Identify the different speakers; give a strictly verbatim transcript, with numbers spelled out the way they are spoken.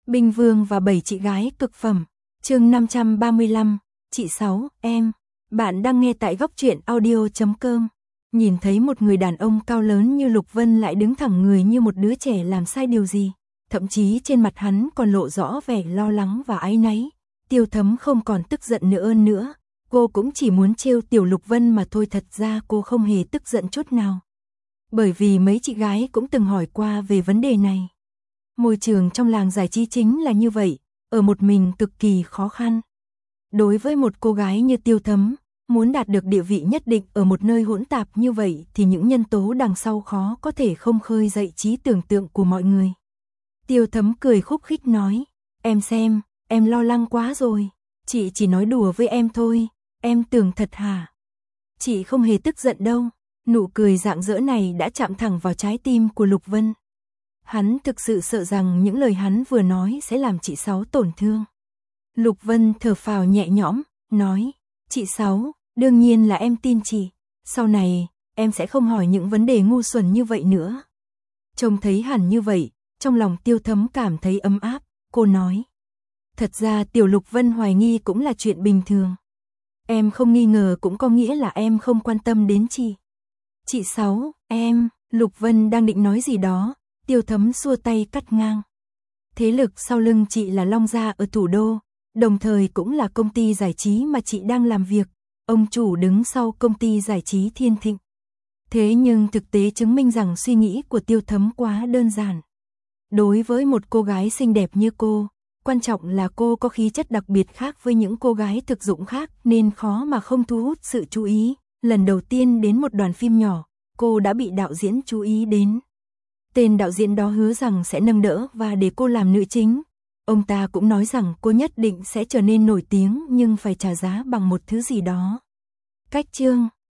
Speaker 1: Bình Vương và bảy chị gái cực phẩm. Chương năm trăm ba mươi lăm, chị Sáu, em. Bạn đang nghe tại góc truyện audio chấm com. Nhìn thấy một người đàn ông cao lớn như Lục Vân lại đứng thẳng người như một đứa trẻ làm sai điều gì, thậm chí trên mặt hắn còn lộ rõ vẻ lo lắng và áy náy. Tiêu Thấm không còn tức giận nữa ơn nữa, cô cũng chỉ muốn trêu tiểu Lục Vân mà thôi, thật ra cô không hề tức giận chút nào. Bởi vì mấy chị gái cũng từng hỏi qua về vấn đề này. Môi trường trong làng giải trí chính là như vậy, ở một mình cực kỳ khó khăn. Đối với một cô gái như Tiêu Thấm, muốn đạt được địa vị nhất định ở một nơi hỗn tạp như vậy thì những nhân tố đằng sau khó có thể không khơi dậy trí tưởng tượng của mọi người. Tiêu Thấm cười khúc khích nói, em xem, em lo lắng quá rồi, chị chỉ nói đùa với em thôi, em tưởng thật hả? Chị không hề tức giận đâu. Nụ cười rạng rỡ này đã chạm thẳng vào trái tim của Lục Vân. Hắn thực sự sợ rằng những lời hắn vừa nói sẽ làm chị Sáu tổn thương. Lục Vân thở phào nhẹ nhõm, nói, chị Sáu, đương nhiên là em tin chị, sau này, em sẽ không hỏi những vấn đề ngu xuẩn như vậy nữa. Trông thấy hẳn như vậy, trong lòng Tiêu Thấm cảm thấy ấm áp, cô nói. Thật ra tiểu Lục Vân hoài nghi cũng là chuyện bình thường. Em không nghi ngờ cũng có nghĩa là em không quan tâm đến chị. Chị Sáu, em, Lục Vân đang định nói gì đó, Tiêu Thấm xua tay cắt ngang. Thế lực sau lưng chị là Long Gia ở thủ đô, đồng thời cũng là công ty giải trí mà chị đang làm việc, ông chủ đứng sau công ty giải trí Thiên Thịnh. Thế nhưng thực tế chứng minh rằng suy nghĩ của Tiêu Thấm quá đơn giản. Đối với một cô gái xinh đẹp như cô, quan trọng là cô có khí chất đặc biệt khác với những cô gái thực dụng khác nên khó mà không thu hút sự chú ý. Lần đầu tiên đến một đoàn phim nhỏ, cô đã bị đạo diễn chú ý đến. Tên đạo diễn đó hứa rằng sẽ nâng đỡ và để cô làm nữ chính. Ông ta cũng nói rằng cô nhất định sẽ trở nên nổi tiếng nhưng phải trả giá bằng một thứ gì đó. Cách chương